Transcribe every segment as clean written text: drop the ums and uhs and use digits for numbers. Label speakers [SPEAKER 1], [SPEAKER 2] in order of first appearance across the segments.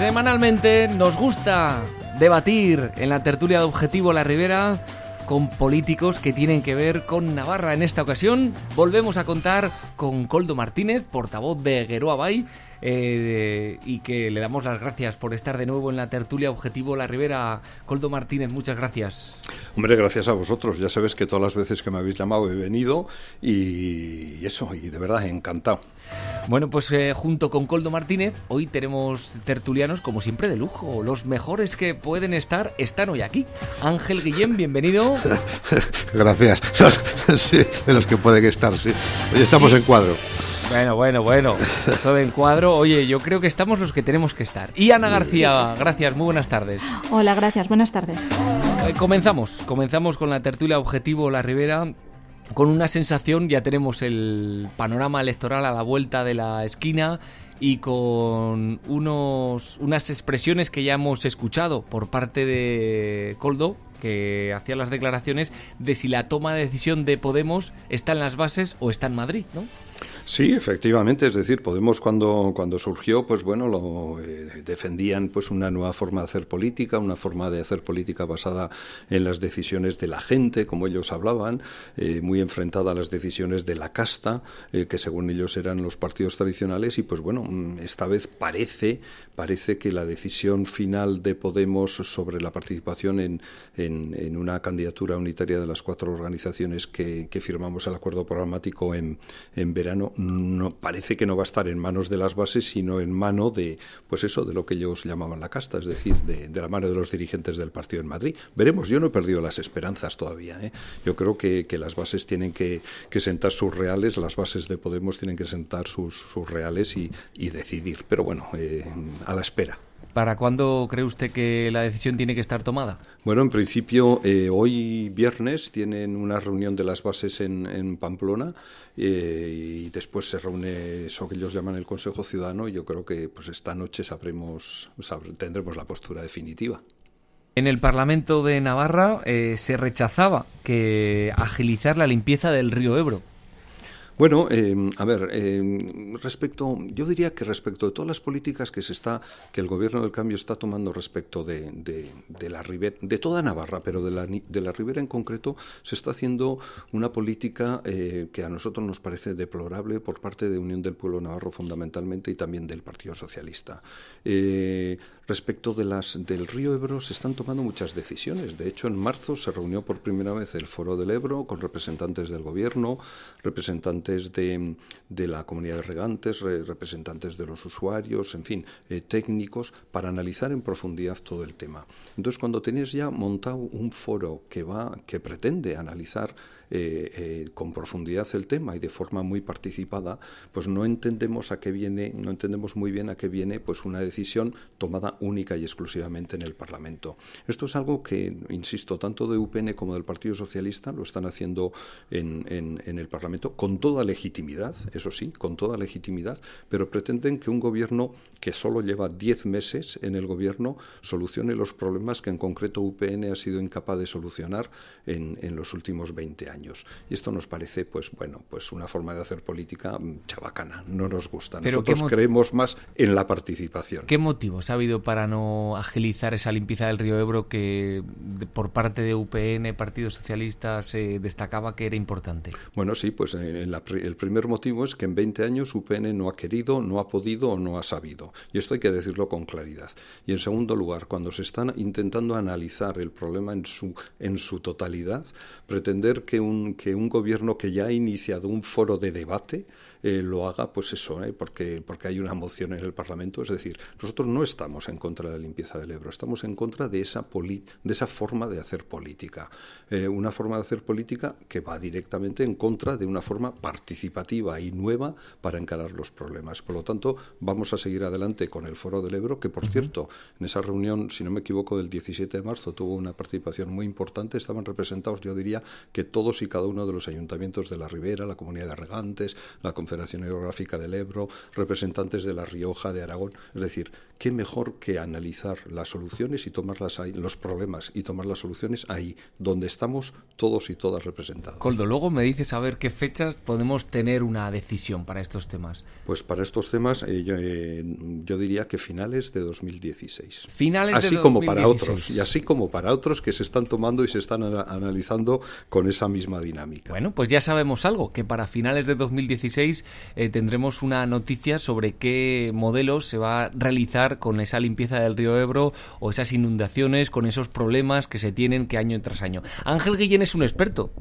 [SPEAKER 1] Semanalmente nos gusta debatir en la tertulia de Objetivo La Ribera con políticos que tienen que ver con Navarra. En esta ocasión volvemos a contar con Koldo Martínez, portavoz de Geroa Bai, y que le damos las gracias por estar de nuevo en la tertulia Objetivo La Ribera. Koldo Martínez, muchas gracias.
[SPEAKER 2] Hombre, gracias a vosotros. Ya sabes que todas las veces que me habéis llamado he venido y de verdad encantado.
[SPEAKER 1] Bueno, pues junto con Koldo Martínez, hoy tenemos tertulianos, como siempre, de lujo. Los mejores que pueden estar están hoy aquí. Ángel Guillén, bienvenido.
[SPEAKER 3] Gracias. Sí, de los que pueden estar, sí. Hoy estamos en cuadro.
[SPEAKER 1] Bueno. Eso de encuadro. Oye, yo creo que estamos los que tenemos que estar. Y Ana García, gracias, muy buenas tardes.
[SPEAKER 4] Hola, gracias, buenas tardes.
[SPEAKER 1] Comenzamos con la tertulia Objetivo La Ribera. Con una sensación, ya tenemos el panorama electoral a la vuelta de la esquina y con unas expresiones que ya hemos escuchado por parte de Koldo, que hacía las declaraciones de si la toma de decisión de Podemos está en las bases o está en Madrid, ¿no?
[SPEAKER 2] Sí, efectivamente, es decir, Podemos cuando surgió, pues bueno, defendían pues una nueva forma de hacer política, una forma de hacer política basada en las decisiones de la gente, como ellos hablaban, muy enfrentada a las decisiones de la casta, que según ellos eran los partidos tradicionales, y pues bueno, esta vez parece que la decisión final de Podemos sobre la participación en una candidatura unitaria de las 4 organizaciones que firmamos el acuerdo programático en verano, no parece que no va a estar en manos de las bases, sino en mano de, pues eso, de lo que ellos llamaban la casta, es decir, de la mano de los dirigentes del partido en Madrid. Veremos, yo no he perdido las esperanzas todavía, ¿eh? Yo creo que las bases tienen que sentar sus reales, las bases de Podemos tienen que sentar sus reales y decidir, pero bueno, a la espera.
[SPEAKER 1] ¿Para cuándo cree usted que la decisión tiene que estar tomada?
[SPEAKER 2] Bueno, en principio, hoy viernes tienen una reunión de las bases en Pamplona y después se reúne eso que ellos llaman el Consejo Ciudadano y yo creo que pues esta noche tendremos la postura definitiva.
[SPEAKER 1] En el Parlamento de Navarra se rechazaba que agilizar la limpieza del río Ebro.
[SPEAKER 2] Bueno, yo diría que respecto de todas las políticas que el Gobierno del Cambio está tomando respecto de la Ribera, de toda Navarra, pero de la Ribera en concreto, se está haciendo una política que a nosotros nos parece deplorable por parte de Unión del Pueblo Navarro fundamentalmente y también del Partido Socialista. Respecto del río Ebro se están tomando muchas decisiones. De hecho, en marzo se reunió por primera vez el Foro del Ebro con representantes del Gobierno, representantes de la comunidad de regantes, representantes de los usuarios, en fin, técnicos, para analizar en profundidad todo el tema. Entonces, cuando tenéis ya montado un foro que pretende analizar con profundidad el tema y de forma muy participada, pues no entendemos muy bien a qué viene pues una decisión tomada única y exclusivamente en el Parlamento. Esto es algo que, insisto, tanto de UPN como del Partido Socialista lo están haciendo en el Parlamento con toda legitimidad, eso sí, con toda legitimidad, pero pretenden que un gobierno que solo lleva 10 meses en el gobierno solucione los problemas que en concreto UPN ha sido incapaz de solucionar en los últimos 20 años. Y esto nos parece, pues una forma de hacer política chabacana, no nos gusta. Nosotros creemos más en la participación.
[SPEAKER 1] ¿Qué motivos ha habido para no agilizar esa limpieza del río Ebro que por parte de UPN, Partido Socialista, se destacaba que era importante?
[SPEAKER 2] Bueno, sí, pues el primer motivo es que en 20 años UPN no ha querido, no ha podido o no ha sabido. Y esto hay que decirlo con claridad. Y en segundo lugar, cuando se están intentando analizar el problema en su totalidad, pretender que un gobierno que ya ha iniciado un foro de debate lo haga, pues eso, porque hay una moción en el Parlamento. Es decir, nosotros no estamos en contra de la limpieza del Ebro, estamos en contra de esa forma de hacer política. Una forma de hacer política que va directamente en contra de una forma participativa y nueva para encarar los problemas. Por lo tanto, vamos a seguir adelante con el Foro del Ebro, que por cierto, en esa reunión, si no me equivoco, del 17 de marzo tuvo una participación muy importante. Estaban representados, yo diría, que todos y cada uno de los ayuntamientos de la Ribera, la Comunidad de Regantes, la Conferencia Confederación Hidrográfica del Ebro, representantes de La Rioja, de Aragón. Es decir, qué mejor que analizar las soluciones y tomarlas ahí, los problemas, y tomar las soluciones ahí, donde estamos todos y todas representados.
[SPEAKER 1] Coldo, luego me dices a ver qué fechas podemos tener una decisión para estos temas.
[SPEAKER 2] Pues para estos temas yo diría que finales de 2016.
[SPEAKER 1] Finales
[SPEAKER 2] así
[SPEAKER 1] de 2016.
[SPEAKER 2] Como para otros, y así como para otros que se están tomando y se están analizando con esa misma dinámica.
[SPEAKER 1] Bueno, pues ya sabemos algo, que para finales de 2016 tendremos una noticia sobre qué modelo se va a realizar con esa limpieza del río Ebro o esas inundaciones, con esos problemas que se tienen que año tras año. Ángel Guillén es un experto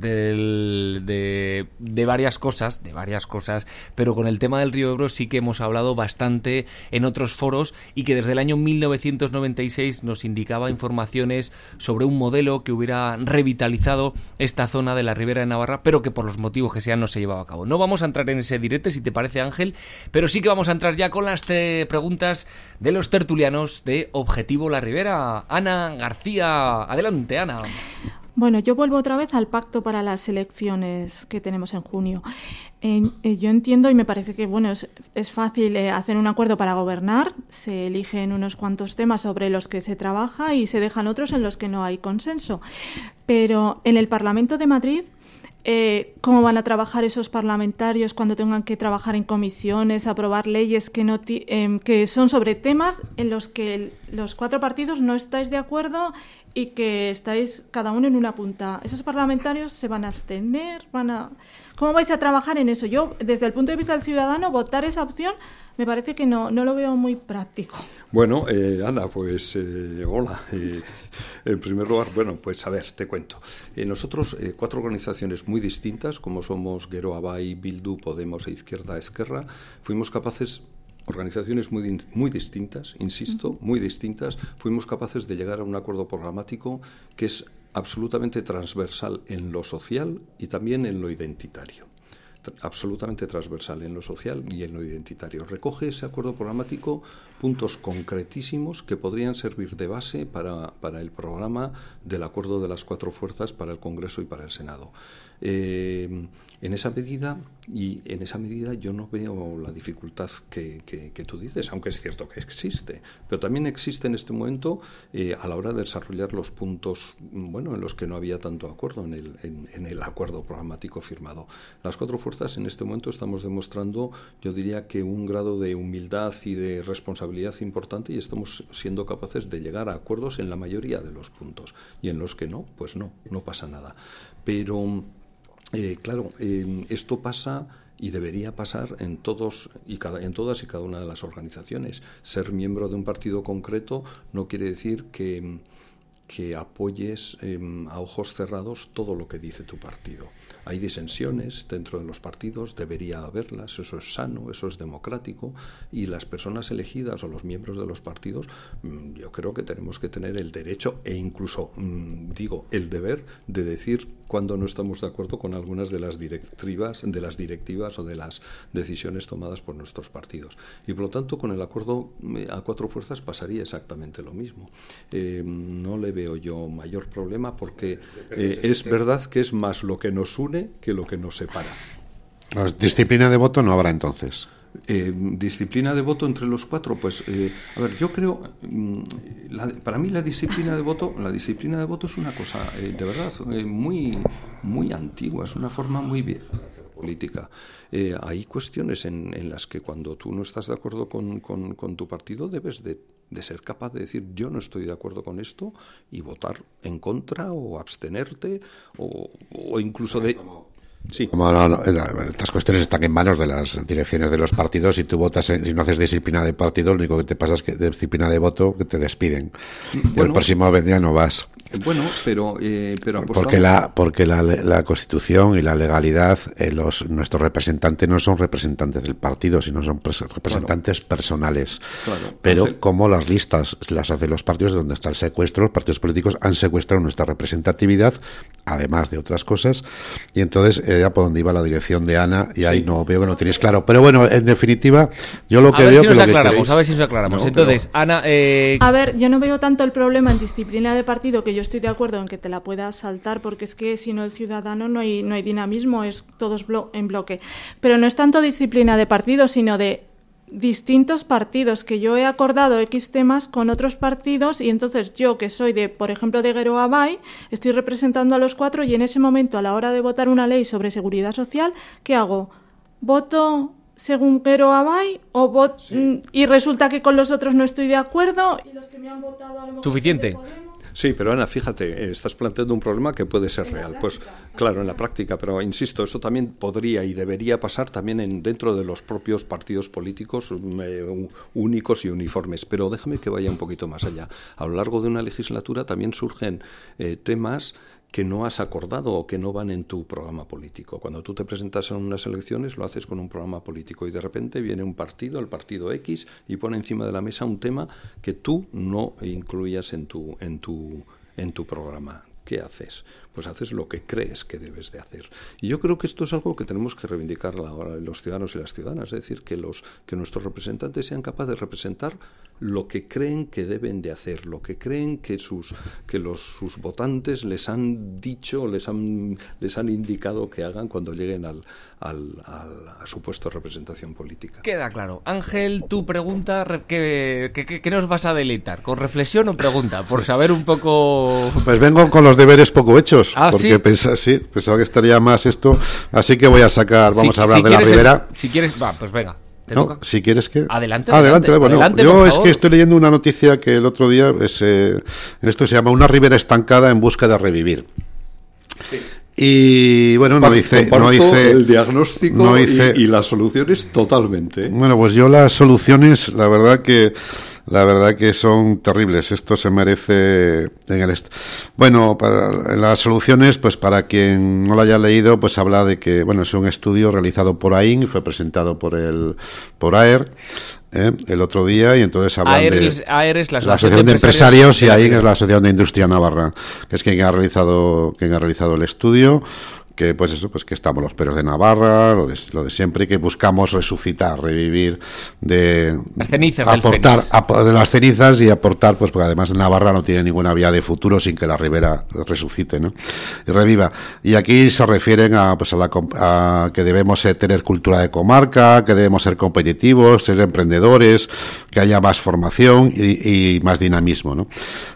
[SPEAKER 1] de varias cosas, pero con el tema del río Ebro sí que hemos hablado bastante en otros foros y que desde el año 1996 nos indicaba informaciones sobre un modelo que hubiera revitalizado esta zona de la Ribera de Navarra, pero que por los motivos que sean no se llevaba a cabo. No vamos a entrar en ese direte, si te parece, Ángel, pero sí que vamos a entrar ya con las preguntas de los tertulianos de Objetivo La Ribera. Ana García, adelante, Ana.
[SPEAKER 4] Bueno, yo vuelvo otra vez al pacto para las elecciones que tenemos en junio. Yo entiendo y me parece que bueno es fácil hacer un acuerdo para gobernar. Se eligen unos cuantos temas sobre los que se trabaja y se dejan otros en los que no hay consenso. Pero en el Parlamento de Madrid, ¿cómo van a trabajar esos parlamentarios cuando tengan que trabajar en comisiones, aprobar leyes que son sobre temas en los que los cuatro partidos no estáis de acuerdo y que estáis cada uno en una punta? ¿Esos parlamentarios se van a abstener? ¿Cómo vais a trabajar en eso? Yo, desde el punto de vista del ciudadano, votar esa opción me parece que no lo veo muy práctico.
[SPEAKER 2] Bueno, Ana, pues hola. En primer lugar, bueno, pues a ver, te cuento. Nosotros, cuatro organizaciones muy distintas, como somos Geroa Bai, Bildu, Podemos e Izquierda Esquerra, fuimos capaces... Organizaciones muy distintas, insisto, muy distintas, fuimos capaces de llegar a un acuerdo programático que es absolutamente transversal en lo social y también en lo identitario. Absolutamente transversal en lo social y en lo identitario. Recoge ese acuerdo programático puntos concretísimos que podrían servir de base para el programa del acuerdo de las cuatro fuerzas para el Congreso y para el Senado. En esa medida yo no veo la dificultad que tú dices, aunque es cierto que existe, pero también existe en este momento a la hora de desarrollar los puntos en los que no había tanto acuerdo en el acuerdo programático firmado. Las cuatro fuerzas en este momento estamos demostrando, yo diría que un grado de humildad y de responsabilidad importante, y estamos siendo capaces de llegar a acuerdos en la mayoría de los puntos, y en los que no, pues no pasa nada. Pero claro, esto pasa y debería pasar en todas y cada una de las organizaciones. Ser miembro de un partido concreto no quiere decir que apoyes a ojos cerrados todo lo que dice tu partido. Hay disensiones dentro de los partidos, debería haberlas, eso es sano, eso es democrático, y las personas elegidas o los miembros de los partidos, yo creo que tenemos que tener el derecho e incluso, el deber de decir cuando no estamos de acuerdo con algunas de las directivas o de las decisiones tomadas por nuestros partidos. Y por lo tanto, con el acuerdo a cuatro fuerzas pasaría exactamente lo mismo. No le veo yo mayor problema porque es verdad que es más lo que nos une que lo que nos separa.
[SPEAKER 3] Disciplina de voto no habrá entonces.
[SPEAKER 2] Disciplina de voto entre los cuatro, pues a ver, yo creo para mí la disciplina de voto es una cosa de verdad muy antigua, es una forma muy vieja de hacer política. Hay cuestiones en las que cuando tú no estás de acuerdo con tu partido debes de ser capaz de decir yo no estoy de acuerdo con esto y votar en contra o abstenerte o incluso de... Sí.
[SPEAKER 3] Estas cuestiones están en manos de las direcciones de los partidos. Si tú votas, si no haces disciplina de partido, lo único que te pasa es que de disciplina de voto que te despiden. Y el próximo día no vas.
[SPEAKER 2] Bueno, pero
[SPEAKER 3] porque la Constitución y la legalidad, nuestros representantes no son representantes del partido, sino son representantes personales.
[SPEAKER 2] Claro,
[SPEAKER 3] pero
[SPEAKER 2] Ángel,
[SPEAKER 3] como las listas las hacen los partidos, donde está el secuestro, los partidos políticos han secuestrado nuestra representatividad, además de otras cosas, y entonces era por donde iba la dirección de Ana, y ahí no veo que no tenéis claro. Pero bueno, en definitiva, yo lo que veo...
[SPEAKER 1] A ver si nos aclaramos. Entonces, pero... Ana...
[SPEAKER 4] A ver, yo no veo tanto el problema en disciplina de partido, que yo estoy de acuerdo en que te la puedas saltar, porque es que si no el ciudadano no hay dinamismo, es todos en bloque. Pero no es tanto disciplina de partido, sino de distintos partidos, que yo he acordado X temas con otros partidos, y entonces yo, que soy de, por ejemplo, de Gueroa Bai, estoy representando a los 4, y en ese momento, a la hora de votar una ley sobre seguridad social, ¿qué hago? ¿Voto según Gueroa Bai y resulta que con los otros no estoy de acuerdo y los que me han votado a lo mejor
[SPEAKER 1] suficiente?
[SPEAKER 2] Sí, pero Ana, fíjate, estás planteando un problema que puede ser real. Pues claro, en la práctica, pero insisto, eso también podría y debería pasar también dentro de los propios partidos políticos únicos y uniformes. Pero déjame que vaya un poquito más allá. A lo largo de una legislatura también surgen temas que no has acordado o que no van en tu programa político. Cuando tú te presentas en unas elecciones, lo haces con un programa político y de repente viene un partido, el partido X, y pone encima de la mesa un tema que tú no incluías en tu programa. ¿Qué haces? Pues haces lo que crees que debes de hacer. Y yo creo que esto es algo que tenemos que reivindicar los ciudadanos y las ciudadanas, es decir, que nuestros representantes sean capaces de representar lo que creen que deben de hacer, lo que creen que sus votantes les han dicho, les han indicado que hagan cuando lleguen a su puesto de representación política.
[SPEAKER 1] Queda claro. Ángel, tu pregunta, ¿qué nos vas a deleitar? ¿Con reflexión o pregunta? Por saber un poco...
[SPEAKER 3] Pues vengo con los deberes poco hechos, porque
[SPEAKER 1] ¿sí?
[SPEAKER 3] Pensaba que estaría más esto, así que voy a sacar, vamos a hablar de la Ribera.
[SPEAKER 1] Si quieres, pues venga.
[SPEAKER 3] No, si quieres que...
[SPEAKER 1] Adelante.
[SPEAKER 3] Bueno,
[SPEAKER 1] adelante,
[SPEAKER 3] yo es que estoy leyendo una noticia que el otro día, esto se llama Una Ribera estancada en busca de revivir. Sí. Y bueno, no hice
[SPEAKER 2] el diagnóstico y las soluciones totalmente.
[SPEAKER 3] Bueno, pues yo las soluciones, la verdad que son terribles. Esto se merece Bueno, para las soluciones, pues para quien no lo haya leído, pues habla de que, bueno, es un estudio realizado por AIN, fue presentado por AER el otro día, y entonces hablan
[SPEAKER 1] AER es la
[SPEAKER 3] Asociación de Empresarios y AIN es la Asociación de Industria Navarra, que es quien ha realizado el estudio. Que pues eso, pues que estamos los peros de Navarra, lo de siempre, que buscamos resucitar, revivir de
[SPEAKER 1] las cenizas
[SPEAKER 3] de las cenizas y aportar, pues porque además Navarra no tiene ninguna vía de futuro sin que la Ribera resucite, ¿no? Y reviva. Y aquí se refieren a que debemos tener cultura de comarca, que debemos ser competitivos, ser emprendedores, que haya más formación y más dinamismo, ¿no?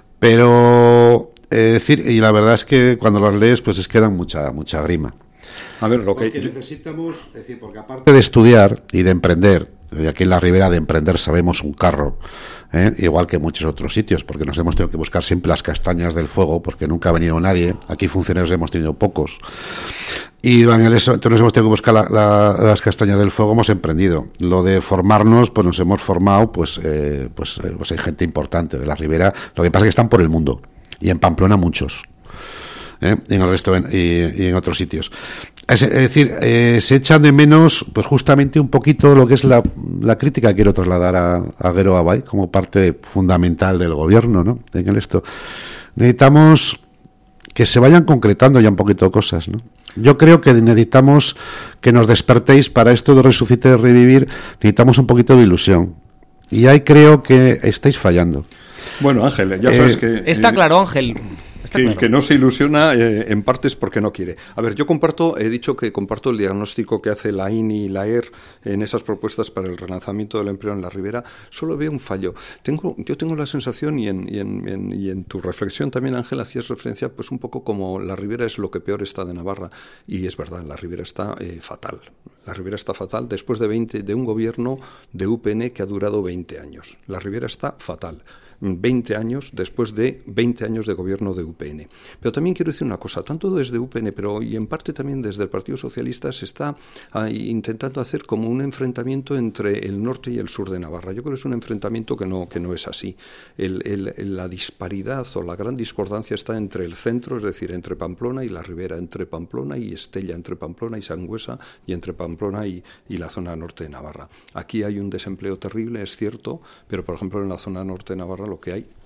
[SPEAKER 3] Pero y la verdad es que cuando las lees, pues es que dan mucha grima.
[SPEAKER 2] A ver, lo que
[SPEAKER 3] necesitamos, porque aparte de estudiar y de emprender, y aquí en la Ribera de emprender sabemos un carro, igual que en muchos otros sitios, porque nos hemos tenido que buscar siempre las castañas del fuego, porque nunca ha venido nadie. Aquí funcionarios hemos tenido pocos. Y entonces hemos tenido que buscar las castañas del fuego, hemos emprendido. Lo de formarnos, pues nos hemos formado, pues hay gente importante de la Ribera. Lo que pasa es que están por el mundo. Y en Pamplona muchos, en el resto y en otros sitios. Es decir, se echan de menos, pues justamente un poquito lo que es la crítica que quiero trasladar a Gueroa Bai como parte fundamental del gobierno, ¿no? En esto necesitamos que se vayan concretando ya un poquito cosas, ¿no? Yo creo que necesitamos que nos despertéis para esto de resucitar y revivir. Necesitamos un poquito de ilusión. Y ahí creo que estáis fallando.
[SPEAKER 2] Bueno, Ángel, ya sabes que...
[SPEAKER 1] Está claro, Ángel.
[SPEAKER 2] Que no se ilusiona en partes porque no quiere. A ver, he dicho que comparto el diagnóstico que hace la INI y la ER en esas propuestas para el relanzamiento del empleo en la Ribera. Solo veo un fallo. Yo tengo la sensación, y en tu reflexión también, Ángel, hacías referencia pues un poco como la Ribera es lo que peor está de Navarra. Y es verdad, la Ribera está fatal. La Ribera está fatal después de un gobierno de UPN que ha durado 20 años. La Ribera está fatal. 20 años después de 20 años de gobierno de UPN. Pero también quiero decir una cosa, tanto desde UPN, y en parte también desde el Partido Socialista, se está intentando hacer como un enfrentamiento entre el norte y el sur de Navarra. Yo creo que es un enfrentamiento que no es así. La disparidad o la gran discordancia está entre el centro, es decir, entre Pamplona y la Ribera, entre Pamplona y Estella, entre Pamplona y Sangüesa y entre Pamplona y la zona norte de Navarra. Aquí hay un desempleo terrible, es cierto, pero por ejemplo en la zona norte de Navarra lo que hay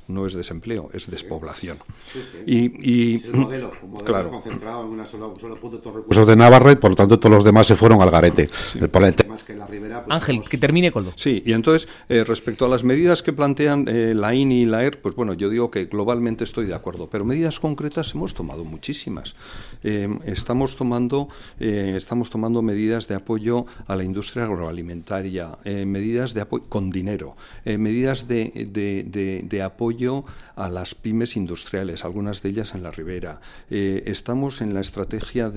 [SPEAKER 2] no es desempleo, es despoblación.
[SPEAKER 3] Sí, sí.
[SPEAKER 2] Y
[SPEAKER 3] es el modelo,
[SPEAKER 2] claro,
[SPEAKER 3] concentrado en un solo punto, todos los recursos de Navarra, y por lo tanto todos los demás se fueron al garete.
[SPEAKER 2] Sí.
[SPEAKER 3] El problema es que en la ribera... Pues,
[SPEAKER 1] Ángel, que termine Coldo.
[SPEAKER 2] Sí, y entonces, respecto a las medidas que plantean la INI y la ERC, pues bueno, yo digo que globalmente estoy de acuerdo, pero medidas concretas hemos tomado muchísimas. Estamos tomando medidas de apoyo a la industria agroalimentaria, medidas de apoyo con dinero, medidas de apoyo a las pymes industriales, algunas de ellas en la ribera. Estamos en la estrategia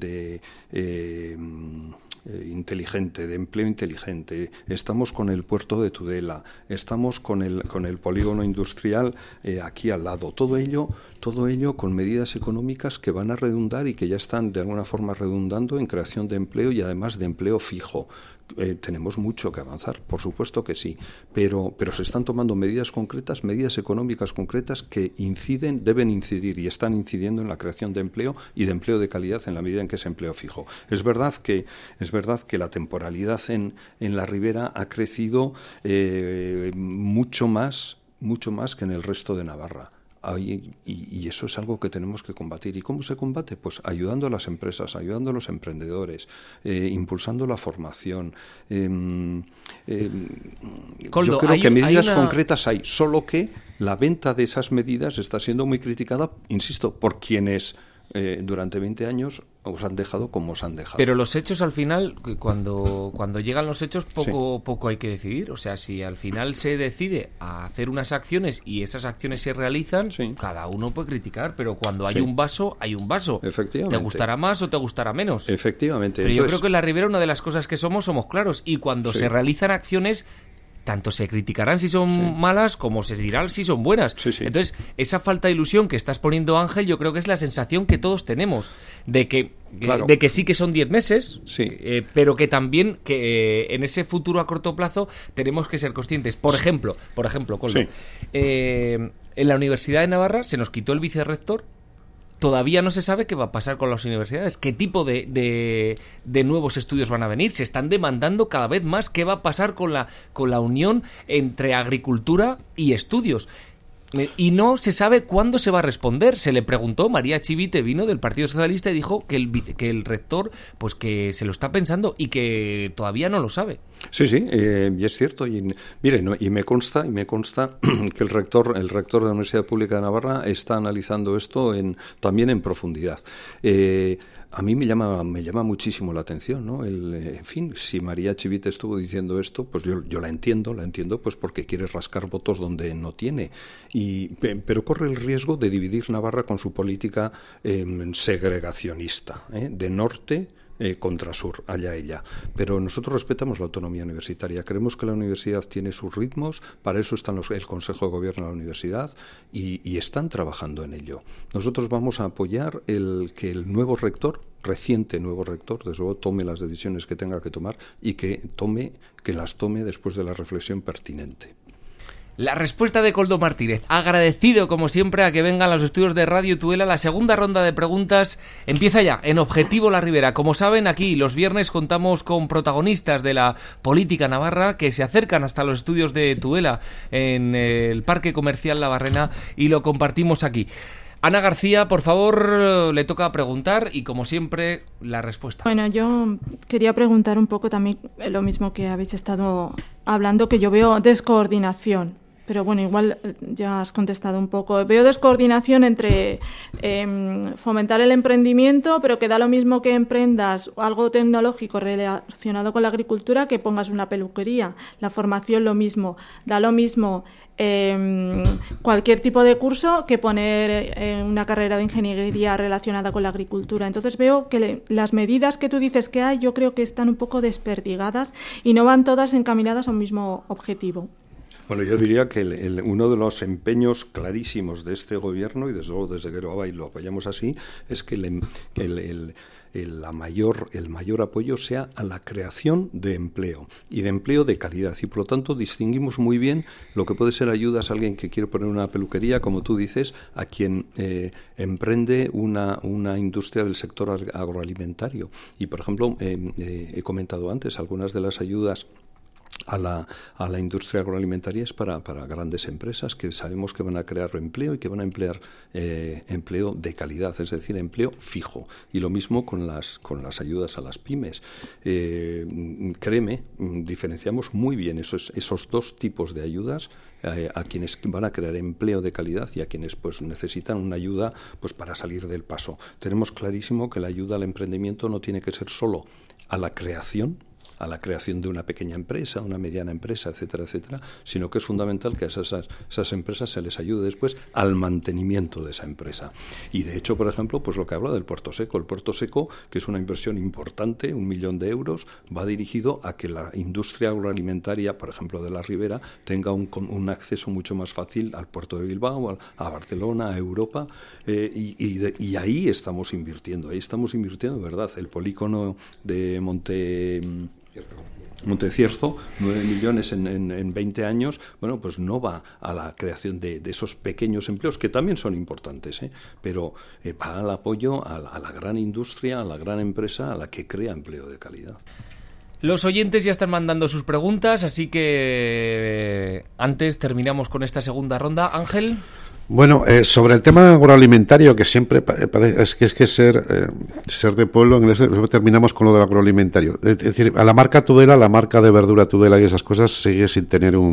[SPEAKER 2] inteligente, de empleo inteligente. Estamos con el puerto de Tudela, estamos con el polígono industrial aquí al lado. Todo ello con medidas económicas que van a redundar y que ya están de alguna forma redundando en creación de empleo y además de empleo fijo. Tenemos mucho que avanzar, por supuesto que sí, pero se están tomando medidas concretas, medidas económicas concretas que deben incidir y están incidiendo en la creación de empleo y de empleo de calidad en la medida en que es empleo fijo. Es verdad que la temporalidad en la ribera ha crecido mucho más que en el resto de Navarra. Y eso es algo que tenemos que combatir. ¿Y cómo se combate? Pues ayudando a las empresas, ayudando a los emprendedores, impulsando la formación.
[SPEAKER 1] Coldo,
[SPEAKER 2] yo creo que medidas concretas hay, solo que la venta de esas medidas está siendo muy criticada, insisto, por quienes durante 20 años os han dejado como os han dejado.
[SPEAKER 1] Pero los hechos al final, cuando llegan los hechos, poco hay que decidir. O sea, si al final se decide a hacer unas acciones y esas acciones se realizan, cada uno puede criticar, pero cuando hay un vaso, hay un vaso.
[SPEAKER 2] Efectivamente.
[SPEAKER 1] ¿Te gustará más o te gustará menos?
[SPEAKER 2] Efectivamente.
[SPEAKER 1] Pero yo creo que en la ribera una de las cosas que somos claros. Y cuando se realizan acciones, tanto se criticarán si son malas como se dirán si son buenas. Entonces, esa falta de ilusión que estás poniendo, Ángel, yo creo que es la sensación que todos tenemos de que sí que son 10 meses, pero que también que en ese futuro a corto plazo tenemos que ser conscientes. Por ejemplo, Coldo, en la Universidad de Navarra se nos quitó el vicerrector. Todavía no se sabe qué va a pasar con las universidades, qué tipo de nuevos estudios van a venir. Se están demandando cada vez más qué va a pasar con la unión entre agricultura y estudios. Y no se sabe cuándo se va a responder. Se le preguntó, María Chivite vino del Partido Socialista y dijo que el rector pues que se lo está pensando y que todavía no lo sabe.
[SPEAKER 2] Sí, y es cierto. Y me consta que el rector de la Universidad Pública de Navarra está analizando esto también en profundidad. A mí me llama muchísimo la atención, ¿no? En fin, si María Chivite estuvo diciendo esto, pues yo la entiendo, pues porque quiere rascar votos donde no tiene. Pero corre el riesgo de dividir Navarra con su política segregacionista, de norte contra sur, allá ella. Pero nosotros respetamos la autonomía universitaria. Creemos que la universidad tiene sus ritmos, para eso están el Consejo de Gobierno de la universidad y están trabajando en ello. Nosotros vamos a apoyar que el reciente nuevo rector, desde luego, tome las decisiones que tenga que tomar y que las tome después de la reflexión pertinente.
[SPEAKER 1] La respuesta de Coldo Martínez. Agradecido, como siempre, a que vengan los estudios de Radio Tudela. La segunda ronda de preguntas empieza ya, en Objetivo La Ribera. Como saben, aquí los viernes contamos con protagonistas de la política navarra que se acercan hasta los estudios de Tudela en el Parque Comercial La Barrena y lo compartimos aquí. Ana García, por favor, le toca preguntar y, como siempre, la respuesta.
[SPEAKER 4] Bueno, yo quería preguntar un poco también lo mismo que habéis estado hablando, que yo veo descoordinación. Pero bueno, igual ya has contestado un poco. Veo descoordinación entre fomentar el emprendimiento, pero que da lo mismo que emprendas algo tecnológico relacionado con la agricultura que pongas una peluquería. La formación lo mismo. Da lo mismo cualquier tipo de curso que poner una carrera de ingeniería relacionada con la agricultura. Entonces veo que las medidas que tú dices que hay, yo creo que están un poco desperdigadas y no van todas encaminadas a un mismo objetivo.
[SPEAKER 2] Bueno, yo diría que uno de los empeños clarísimos de este gobierno, y desde luego desde que lo apoyamos así, es que el mayor apoyo sea a la creación de empleo y de empleo de calidad. Y por lo tanto distinguimos muy bien lo que puede ser ayudas a alguien que quiere poner una peluquería, como tú dices, a quien emprende una industria del sector agroalimentario. Y por ejemplo, he comentado antes algunas de las ayudas a la industria agroalimentaria es para grandes empresas que sabemos que van a crear empleo y que van a emplear empleo de calidad, es decir, empleo fijo. Y lo mismo con las ayudas a las pymes. Créeme, diferenciamos muy bien esos dos tipos de ayudas a quienes van a crear empleo de calidad y a quienes pues necesitan una ayuda pues para salir del paso. Tenemos clarísimo que la ayuda al emprendimiento no tiene que ser solo a la creación de una pequeña empresa, una mediana empresa, etcétera, etcétera, sino que es fundamental que a esas empresas se les ayude después al mantenimiento de esa empresa. Y de hecho, por ejemplo, pues lo que habla del Puerto Seco. El Puerto Seco, que es una inversión importante, 1 millón de euros, va dirigido a que la industria agroalimentaria, por ejemplo, de la Ribera, tenga un acceso mucho más fácil al puerto de Bilbao, a Barcelona, a Europa, y ahí estamos invirtiendo, ¿verdad? El polígono de Montecierzo, 9 millones en 20 años, bueno, pues no va a la creación de esos pequeños empleos, que también son importantes, pero va al apoyo a la gran industria, a la gran empresa, a la que crea empleo de calidad.
[SPEAKER 1] Los oyentes ya están mandando sus preguntas, así que antes terminamos con esta segunda ronda. Ángel.
[SPEAKER 3] Bueno, sobre el tema agroalimentario, que siempre es que ser de pueblo, en terminamos con lo del agroalimentario. Es decir, a la marca Tudela, la marca de verdura Tudela y esas cosas, sigue sin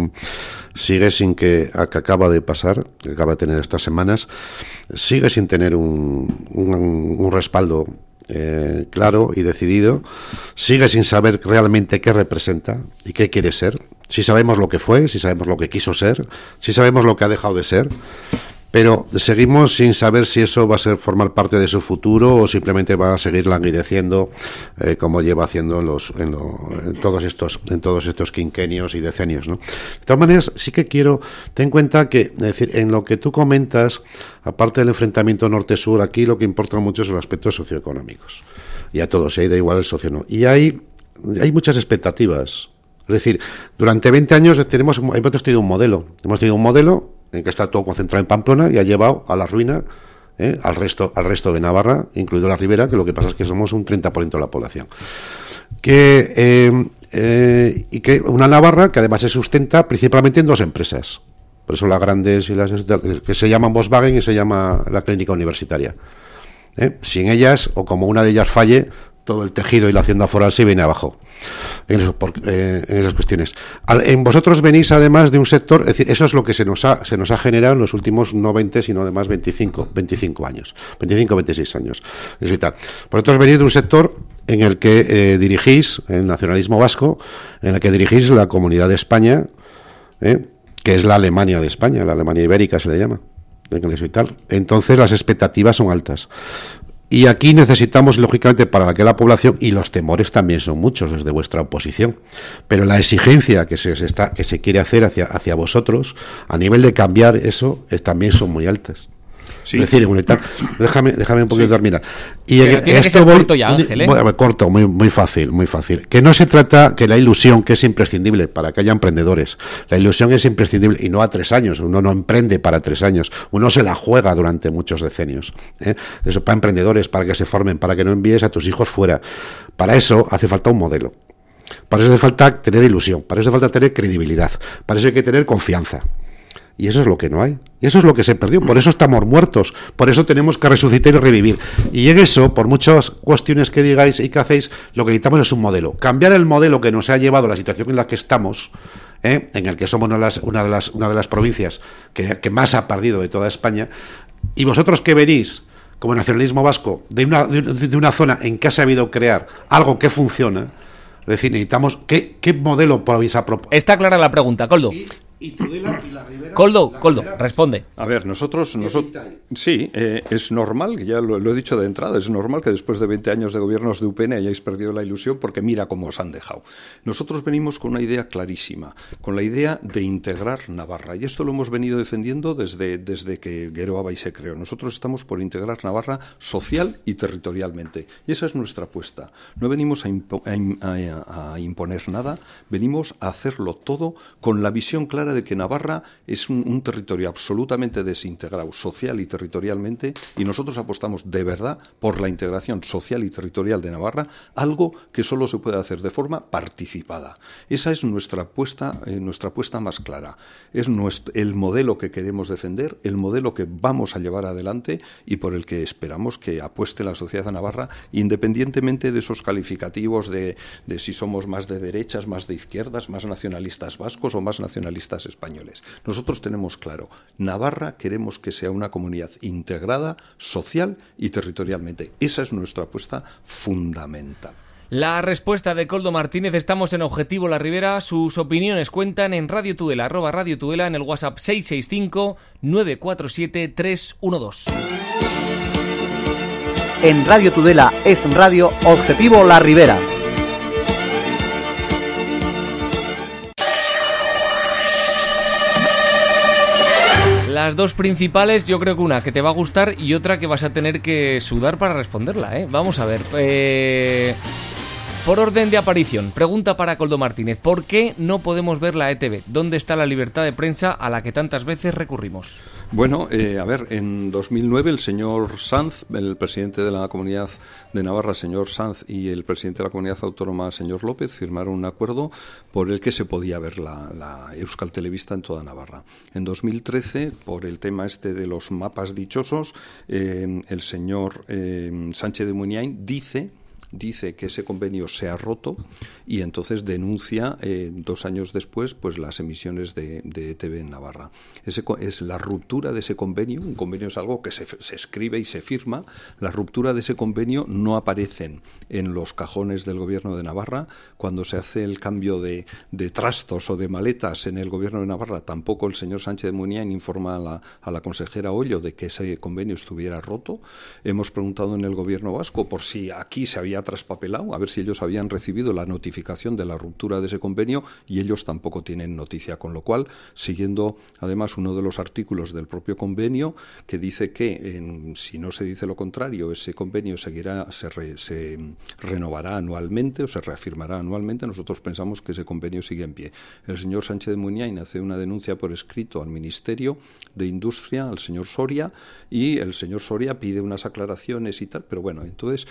[SPEAKER 3] que acaba de pasar, que acaba de tener estas semanas, sigue sin tener un respaldo claro y decidido, sigue sin saber realmente qué representa y qué quiere ser. Si sabemos lo que fue, si sabemos lo que quiso ser, si sabemos lo que ha dejado de ser, pero seguimos sin saber si eso va a formar parte de su futuro o simplemente va a seguir languideciendo como lleva haciendo en todos estos quinquenios y decenios, ¿no? De todas maneras, sí que ten en cuenta que, es decir, en lo que tú comentas, aparte del enfrentamiento norte-sur, aquí lo que importa mucho es el aspecto socioeconómicos. Y a todos, da igual el socio, ¿no? Y hay muchas expectativas. Es decir, durante 20 años hemos tenido un modelo. Hemos tenido un modelo en que está todo concentrado en Pamplona y ha llevado a la ruina al resto de Navarra, incluido la Ribera, que lo que pasa es que somos un 30% de la población. Y que una Navarra que además se sustenta principalmente en 2 empresas. Por eso las grandes y las que se llaman Volkswagen y se llama la Clínica Universitaria. Sin ellas, o como una de ellas falle, todo el tejido y la hacienda foral se viene abajo en esas cuestiones. Vosotros venís además de un sector, es decir, eso es lo que se nos ha generado en los últimos no 20, sino además 25 años, 26 años. Vosotros venís de un sector en el que dirigís el nacionalismo vasco, en el que dirigís la Comunidad de España, que es la Alemania de España, la Alemania ibérica se le llama, en inglés y tal. Entonces las expectativas son altas. Y aquí necesitamos, lógicamente, para la población, y los temores también son muchos desde vuestra oposición, pero la exigencia que se quiere hacer hacia vosotros, a nivel de cambiar eso, también son muy altas. Sí. Es decir, déjame un poquito terminar. Y
[SPEAKER 1] pero tiene que ser corto ya, Ángel,
[SPEAKER 3] corto, muy fácil. Que no se trata que la ilusión, que es imprescindible para que haya emprendedores, la ilusión es imprescindible y no a 3 años, uno no emprende para 3 años, uno se la juega durante muchos decenios. Eso para emprendedores, para que se formen, para que no envíes a tus hijos fuera. Para eso hace falta un modelo. Para eso hace falta tener ilusión, para eso hace falta tener credibilidad, para eso hay que tener confianza. Y eso es lo que no hay. Y eso es lo que se perdió. Por eso estamos muertos. Por eso tenemos que resucitar y revivir. Y en eso, por muchas cuestiones que digáis y que hacéis, lo que necesitamos es un modelo. Cambiar el modelo que nos ha llevado a la situación en la que estamos, en el que somos una de las provincias que más ha perdido de toda España. Y vosotros que venís, como nacionalismo vasco, de una zona en que ha sabido crear algo que funciona, es decir, necesitamos... ¿Qué modelo vais a proponer?
[SPEAKER 1] Está clara la pregunta, Koldo.
[SPEAKER 3] Y Tudela y la Ribera.
[SPEAKER 1] Koldo, responde.
[SPEAKER 2] A ver, nosotros sí, es normal, que ya lo he dicho de entrada, es normal que después de 20 años de gobiernos de UPN hayáis perdido la ilusión, porque mira cómo os han dejado. Nosotros venimos con una idea clarísima, con la idea de integrar Navarra, y esto lo hemos venido defendiendo desde que Geroa se creó. Nosotros estamos por integrar Navarra social y territorialmente, y esa es nuestra apuesta. No venimos a imponer nada, venimos a hacerlo todo con la visión clara clara de que Navarra es un territorio absolutamente desintegrado social y territorialmente, y nosotros apostamos de verdad por la integración social y territorial de Navarra, algo que solo se puede hacer de forma participada. Esa es nuestra apuesta más clara. Es el modelo que queremos defender, el modelo que vamos a llevar adelante y por el que esperamos que apueste la sociedad de Navarra, independientemente de esos calificativos de si somos más de derechas, más de izquierdas, más nacionalistas vascos o más nacionalistas españoles. Nosotros tenemos claro, Navarra queremos que sea una comunidad integrada, social y territorialmente. Esa es nuestra apuesta fundamental.
[SPEAKER 1] La respuesta de Koldo Martínez. Estamos en Objetivo La Ribera. Sus opiniones cuentan en Radio Tudela, @Radio Tudela, en el WhatsApp 665-947-312.
[SPEAKER 5] En Radio Tudela es Radio Objetivo La Ribera.
[SPEAKER 1] Las dos principales, yo creo que una que te va a gustar y otra que vas a tener que sudar para responderla, ¿eh? Vamos a ver. Por orden de aparición, pregunta para Koldo Martínez. ¿Por qué no podemos ver la ETV? ¿Dónde está la libertad de prensa a la que tantas veces recurrimos?
[SPEAKER 2] Bueno, en 2009 el señor Sanz, el presidente de la Comunidad de Navarra, señor Sanz, y el presidente de la Comunidad Autónoma, señor López, firmaron un acuerdo por el que se podía ver la Euskal Telebista en toda Navarra. En 2013, por el tema de los mapas dichosos, el señor Sánchez de Muniain dice que ese convenio se ha roto y entonces denuncia 2 años después pues las emisiones de ETV en Navarra. Es la ruptura de ese convenio. Un convenio es algo que se escribe y se firma. La ruptura de ese convenio no aparecen en los cajones del Gobierno de Navarra. Cuando se hace el cambio de trastos o de maletas en el Gobierno de Navarra, tampoco el señor Sánchez de Muniain informa a la consejera Ollo de que ese convenio estuviera roto. Hemos preguntado en el Gobierno vasco por si aquí se había traspapelado, a ver si ellos habían recibido la notificación de la ruptura de ese convenio, y ellos tampoco tienen noticia, con lo cual, siguiendo además uno de los artículos del propio convenio que dice que si no se dice lo contrario, ese convenio se renovará anualmente o se reafirmará anualmente. Nosotros pensamos que ese convenio sigue en pie. El señor Sánchez de Muniain hace una denuncia por escrito al Ministerio de Industria, al señor Soria, y el señor Soria pide unas aclaraciones y tal, pero bueno, entonces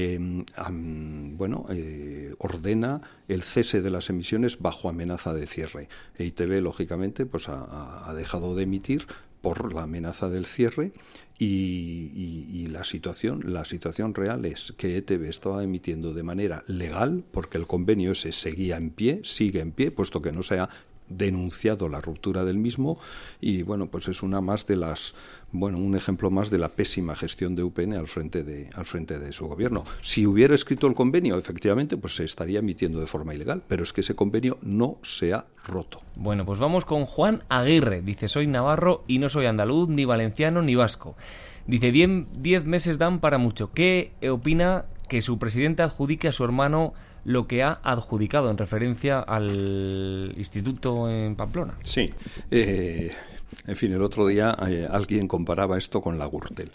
[SPEAKER 2] ordena el cese de las emisiones bajo amenaza de cierre. EITV, lógicamente, pues ha dejado de emitir por la amenaza del cierre y la situación real es que ETV estaba emitiendo de manera legal porque el convenio ese sigue en pie, puesto que no se ha denunciado la ruptura del mismo, y bueno, pues es un ejemplo más de la pésima gestión de UPN al frente de su gobierno. Si hubiera escrito el convenio, efectivamente, pues se estaría emitiendo de forma ilegal, pero es que ese convenio no se ha roto.
[SPEAKER 1] Bueno, pues vamos con Juan Aguirre. Dice: soy navarro y no soy andaluz, ni valenciano, ni vasco. Dice: 10 meses dan para mucho. ¿Qué opina que su presidente adjudique a su hermano lo que ha adjudicado, en referencia al instituto en Pamplona?
[SPEAKER 2] Sí. En fin, el otro día alguien comparaba esto con la Gürtel.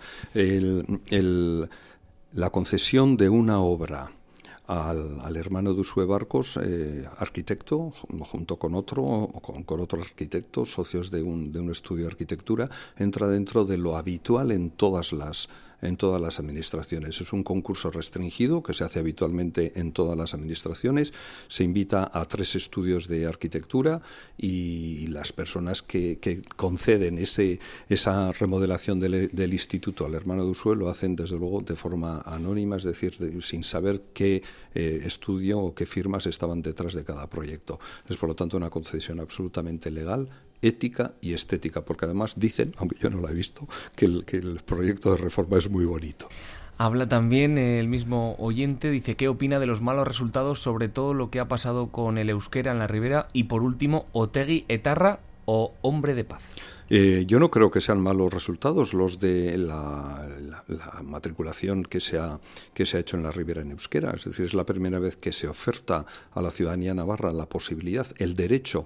[SPEAKER 2] La concesión de una obra al hermano de Uxue Barcos, arquitecto, junto con otro arquitecto, socios de un estudio de arquitectura, entra dentro de lo habitual en todas las administraciones. Es un concurso restringido que se hace habitualmente en todas las administraciones. Se invita a 3 estudios de arquitectura y las personas que conceden esa remodelación del instituto al hermano de Uxue lo hacen desde luego de forma anónima, es decir, sin saber qué estudio o qué firmas estaban detrás de cada proyecto. Es por lo tanto una concesión absolutamente legal, ética y estética, porque además dicen, aunque yo no lo he visto, que el proyecto de reforma es muy bonito.
[SPEAKER 1] Habla también el mismo oyente, dice: ¿qué opina de los malos resultados, sobre todo lo que ha pasado con el euskera en la Ribera? Y por último, Otegi, etarra o hombre de paz.
[SPEAKER 2] Yo no creo que sean malos resultados los de la matriculación que se ha hecho en la Ribera en euskera. Es decir, es la primera vez que se oferta a la ciudadanía navarra la posibilidad, el derecho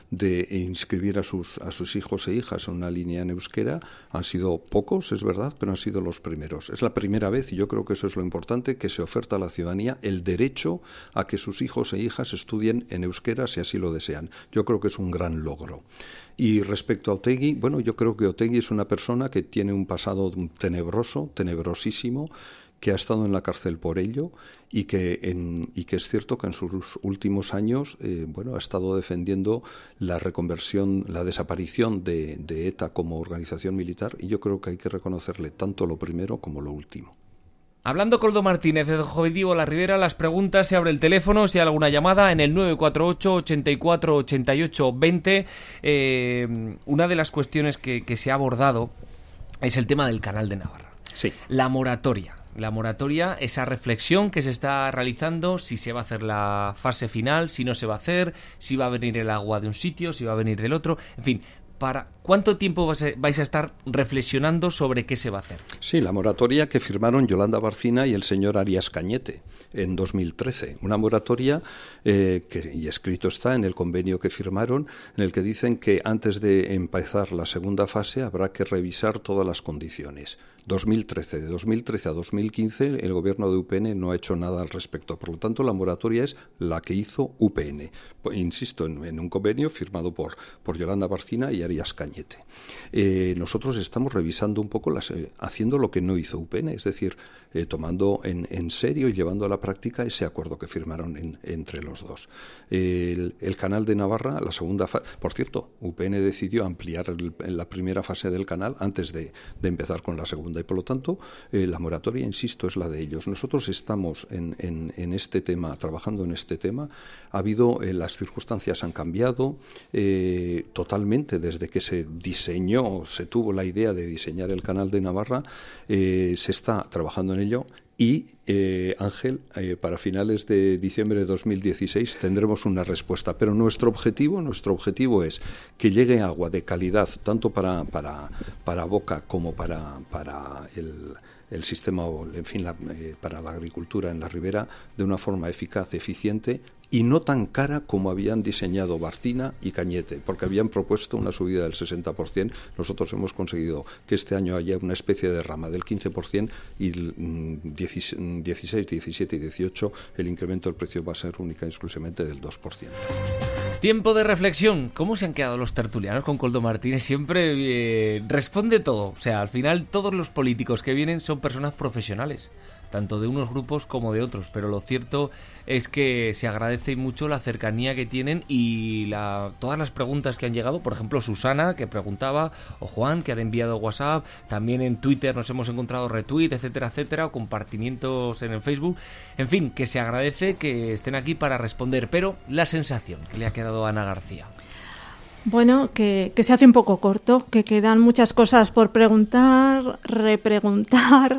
[SPEAKER 2] de inscribir a sus hijos e hijas en una línea en euskera. Han sido pocos, es verdad, pero han sido los primeros. Es la primera vez, y yo creo que eso es lo importante, que se oferta a la ciudadanía el derecho a que sus hijos e hijas estudien en euskera si así lo desean. Yo creo que es un gran logro. Y respecto a Otegi, bueno, yo creo que Otegi es una persona que tiene un pasado tenebroso, tenebrosísimo, que ha estado en la cárcel por ello y que es cierto que en sus últimos años ha estado defendiendo la reconversión, la desaparición de ETA como organización militar, y yo creo que hay que reconocerle tanto lo primero como lo último.
[SPEAKER 1] Hablando Koldo Martínez de Objetivo La Ribera, las preguntas, se abre el teléfono, si hay alguna llamada, en el 948 84 88 20. Una de las cuestiones que se ha abordado es el tema del Canal de Navarra.
[SPEAKER 2] Sí.
[SPEAKER 1] La moratoria, esa reflexión que se está realizando, si se va a hacer la fase final, si no se va a hacer, si va a venir el agua de un sitio, si va a venir del otro, en fin. ¿Para cuánto tiempo vais a estar reflexionando sobre qué se va a hacer?
[SPEAKER 2] Sí, la moratoria que firmaron Yolanda Barcina y el señor Arias Cañete en 2013. Una moratoria y escrito está en el convenio que firmaron, en el que dicen que antes de empezar la segunda fase habrá que revisar todas las condiciones. 2013. De 2013 a 2015 el gobierno de UPN no ha hecho nada al respecto. Por lo tanto, la moratoria es la que hizo UPN. Insisto, en un convenio firmado por Yolanda Barcina y Arias Cañete. Nosotros estamos revisando un poco, haciendo lo que no hizo UPN, es decir, tomando en serio y llevando a la práctica ese acuerdo que firmaron entre los dos. El canal de Navarra, la segunda fase. Por cierto, UPN decidió ampliar la primera fase del canal antes de empezar con la segunda, y por lo tanto la moratoria, insisto, es la de ellos. Nosotros estamos en este tema, trabajando en este tema. Ha habido, las circunstancias han cambiado totalmente desde que se tuvo la idea de diseñar el canal de Navarra. Se está trabajando en ello. Y, Ángel, para finales de diciembre de 2016 tendremos una respuesta. Pero nuestro objetivo es que llegue agua de calidad, tanto para Boca como para el sistema, en fin, para la agricultura en la ribera, de una forma eficaz, eficiente y no tan cara como habían diseñado Barcina y Cañete, porque habían propuesto una subida del 60%. Nosotros hemos conseguido que este año haya una especie de rama del 15%, y 16, 17 y 18 el incremento del precio va a ser única y exclusivamente del 2%.
[SPEAKER 1] Tiempo de reflexión. ¿Cómo se han quedado los tertulianos con Koldo Martínez? Siempre responde todo. O sea, al final todos los políticos que vienen son personas profesionales, tanto de unos grupos como de otros, pero lo cierto es que se agradece mucho la cercanía que tienen y todas las preguntas que han llegado. Por ejemplo, Susana, que preguntaba, o Juan, que han enviado WhatsApp, también en Twitter nos hemos encontrado retweet, etcétera, etcétera, o compartimientos en el Facebook. En fin, que se agradece que estén aquí para responder, pero la sensación que le ha quedado a Ana García.
[SPEAKER 4] Bueno, que se hace un poco corto, que quedan muchas cosas por preguntar, repreguntar.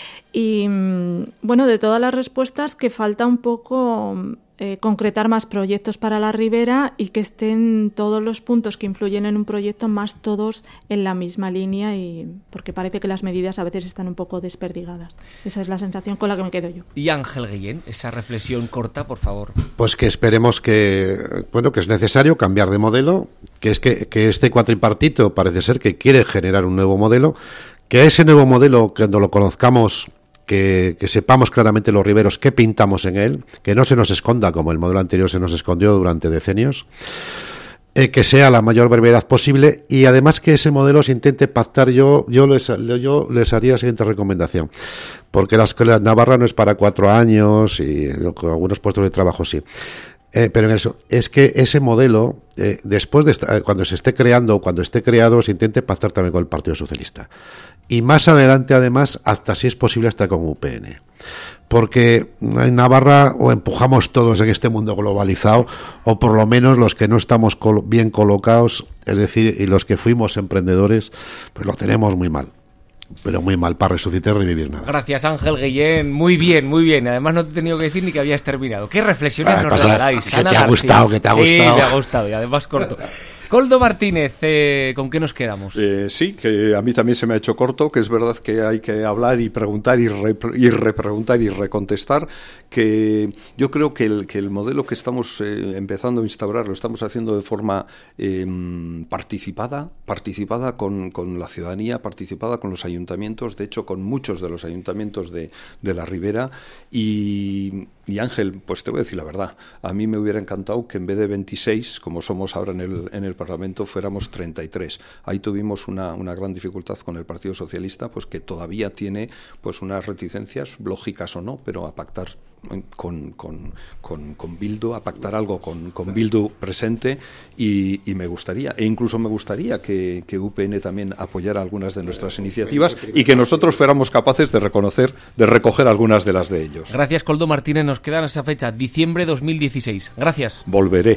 [SPEAKER 4] Y bueno, de todas las respuestas, que falta un poco concretar más proyectos para la ribera y que estén todos los puntos que influyen en un proyecto más todos en la misma línea, y porque parece que las medidas a veces están un poco desperdigadas. Esa es la sensación con la que me quedo yo.
[SPEAKER 1] Y Ángel Guillén, esa reflexión corta, por favor.
[SPEAKER 3] Pues que esperemos que es necesario cambiar de modelo, que este cuatripartito parece ser que quiere generar un nuevo modelo, que ese nuevo modelo, cuando lo conozcamos, que sepamos claramente los riberos qué pintamos en él, que no se nos esconda como el modelo anterior se nos escondió durante decenios, que sea la mayor brevedad posible, y además que ese modelo se intente pactar. Yo les haría la siguiente recomendación, porque la Escuela de Navarra no es para 4 años y con algunos puestos de trabajo sí. Pero en eso, es que ese modelo, después de cuando se esté creando, cuando esté creado, se intente pactar también con el Partido Socialista. Y más adelante, además, hasta si es posible, hasta con UPN. Porque en Navarra o empujamos todos en este mundo globalizado, o por lo menos los que no estamos bien colocados, es decir, y los que fuimos emprendedores, pues lo tenemos muy mal. Pero muy mal para resucitar y revivir nada.
[SPEAKER 1] Gracias, Ángel Guillén. Muy bien, muy bien. Además no te he tenido que decir ni que habías terminado. ¿Qué reflexiones nos regaláis?
[SPEAKER 3] Que te ha gustado.
[SPEAKER 1] Sí, te ha gustado, y además corto. Koldo Martínez, ¿con qué nos quedamos?
[SPEAKER 2] Sí, que a mí también se me ha hecho corto, que es verdad que hay que hablar y preguntar y repreguntar y recontestar, que yo creo que el modelo que estamos empezando a instaurar lo estamos haciendo de forma participada con la ciudadanía, participada con los ayuntamientos, de hecho con muchos de los ayuntamientos de la Ribera, y Ángel, pues te voy a decir la verdad, a mí me hubiera encantado que en vez de 26, como somos ahora en el Parlamento, fuéramos 33. Ahí tuvimos una gran dificultad con el Partido Socialista, pues que todavía tiene pues unas reticencias, lógicas o no, pero a pactar con Bildu, a pactar algo con Bildu presente, y me gustaría, e incluso me gustaría que UPN también apoyara algunas de nuestras iniciativas y que nosotros fuéramos capaces de recoger algunas de las de ellos.
[SPEAKER 1] Gracias, Koldo Martínez. Nos queda esa fecha, diciembre 2016. Gracias.
[SPEAKER 2] Volveré.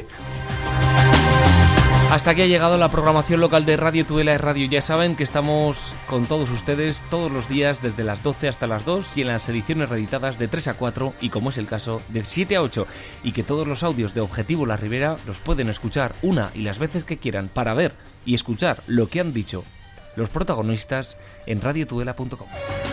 [SPEAKER 1] Hasta aquí ha llegado la programación local de Radio Tudela Radio. Ya saben que estamos con todos ustedes todos los días desde las 12 hasta las 2 y en las ediciones reeditadas de 3 a 4 y, como es el caso, de 7 a 8. Y que todos los audios de Objetivo La Ribera los pueden escuchar una y las veces que quieran para ver y escuchar lo que han dicho los protagonistas en radiotudela.com.